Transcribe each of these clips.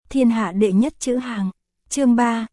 thiên hạ đệ nhất chữ hàng. Chương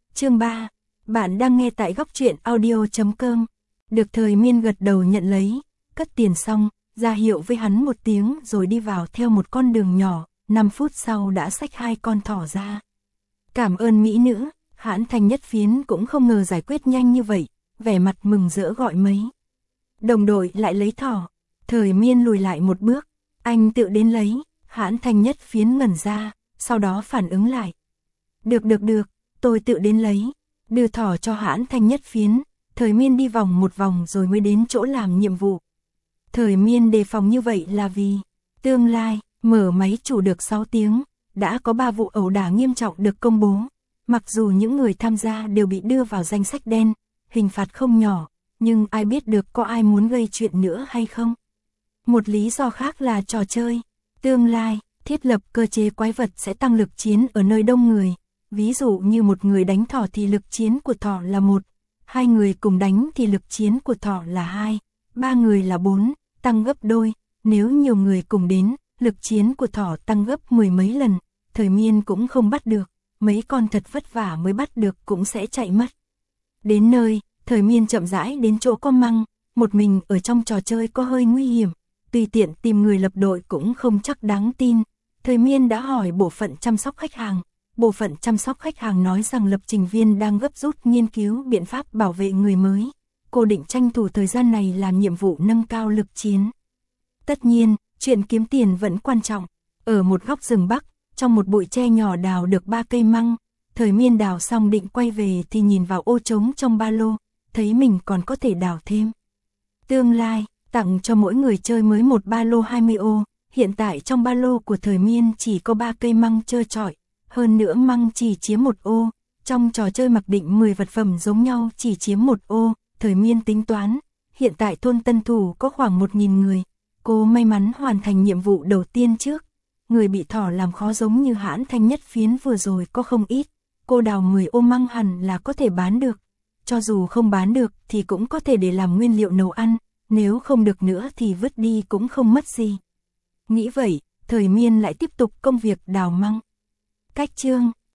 3, bạn đang nghe tại góc truyện audio.com. Được Thời Miên gật đầu nhận lấy, cất tiền xong, ra hiệu với hắn một tiếng rồi đi vào theo một con đường nhỏ, 5 phút sau đã xách 2 con thỏ ra. Cảm ơn mỹ nữ, Hãn Thành Nhất Phiến cũng không ngờ giải quyết nhanh như vậy, vẻ mặt mừng rỡ gọi mấy. Đồng đội lại lấy thỏ, Thời Miên lùi lại một bước, anh tự đến lấy, Hãn Thành Nhất Phiến ngẩn ra, sau đó phản ứng lại. Được, tôi tự đến lấy, đưa thỏ cho Hãn Thành Nhất Phiến, Thời Miên đi vòng một vòng rồi mới đến chỗ làm nhiệm vụ. Thời Miên đề phòng như vậy là vì, tương lai, mở máy chủ được 6 tiếng, đã có 3 vụ ẩu đả nghiêm trọng được công bố. Mặc dù những người tham gia đều bị đưa vào danh sách đen, hình phạt không nhỏ, nhưng ai biết được có ai muốn gây chuyện nữa hay không. Một lý do khác là trò chơi. Tương lai, thiết lập cơ chế quái vật sẽ tăng lực chiến ở nơi đông người. Ví dụ như một người đánh thỏ thì lực chiến của thỏ là 1, 2 người cùng đánh thì lực chiến của thỏ là 2, 3 người là 4, tăng gấp đôi. Nếu nhiều người cùng đến, lực chiến của thỏ tăng gấp 10 mấy lần. Thời Miên cũng không bắt được, mấy con thật vất vả mới bắt được cũng sẽ chạy mất. Đến nơi, Thời Miên chậm rãi đến chỗ có măng, một mình ở trong trò chơi có hơi nguy hiểm, tùy tiện tìm người lập đội cũng không chắc đáng tin. Thời Miên đã hỏi bộ phận chăm sóc khách hàng, bộ phận chăm sóc khách hàng nói rằng lập trình viên đang gấp rút nghiên cứu biện pháp bảo vệ người mới. Cô định tranh thủ thời gian này làm nhiệm vụ nâng cao lực chiến. Tất nhiên, chuyện kiếm tiền vẫn quan trọng. Ở một góc rừng Bắc, trong một bụi tre nhỏ đào được 3 cây măng, Thời Miên đào xong định quay về thì nhìn vào ô trống trong ba lô, thấy mình còn có thể đào thêm. Tương lai, tặng cho mỗi người chơi mới một ba lô 20 ô, hiện tại trong ba lô của Thời Miên chỉ có 3 cây măng trơ trọi, hơn nữa măng chỉ chiếm 1 ô, trong trò chơi mặc định 10 vật phẩm giống nhau chỉ chiếm 1 ô, Thời Miên tính toán, hiện tại thôn Tân Thủ có khoảng 1.000 người, cô may mắn hoàn thành nhiệm vụ đầu tiên trước. Người bị thỏ làm khó giống như Hãn Thành Nhất Phiến vừa rồi có không ít, cô đào 10 ô măng hẳn là có thể bán được, cho dù không bán được thì cũng có thể để làm nguyên liệu nấu ăn, nếu không được nữa thì vứt đi cũng không mất gì. Nghĩ vậy, Thời Miên lại tiếp tục công việc đào măng. Cách chương